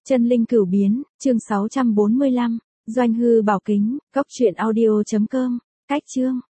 Chân linh cửu biến, chương 645, Doanh hư bảo kính, cốc truyện audio.com, cách chương.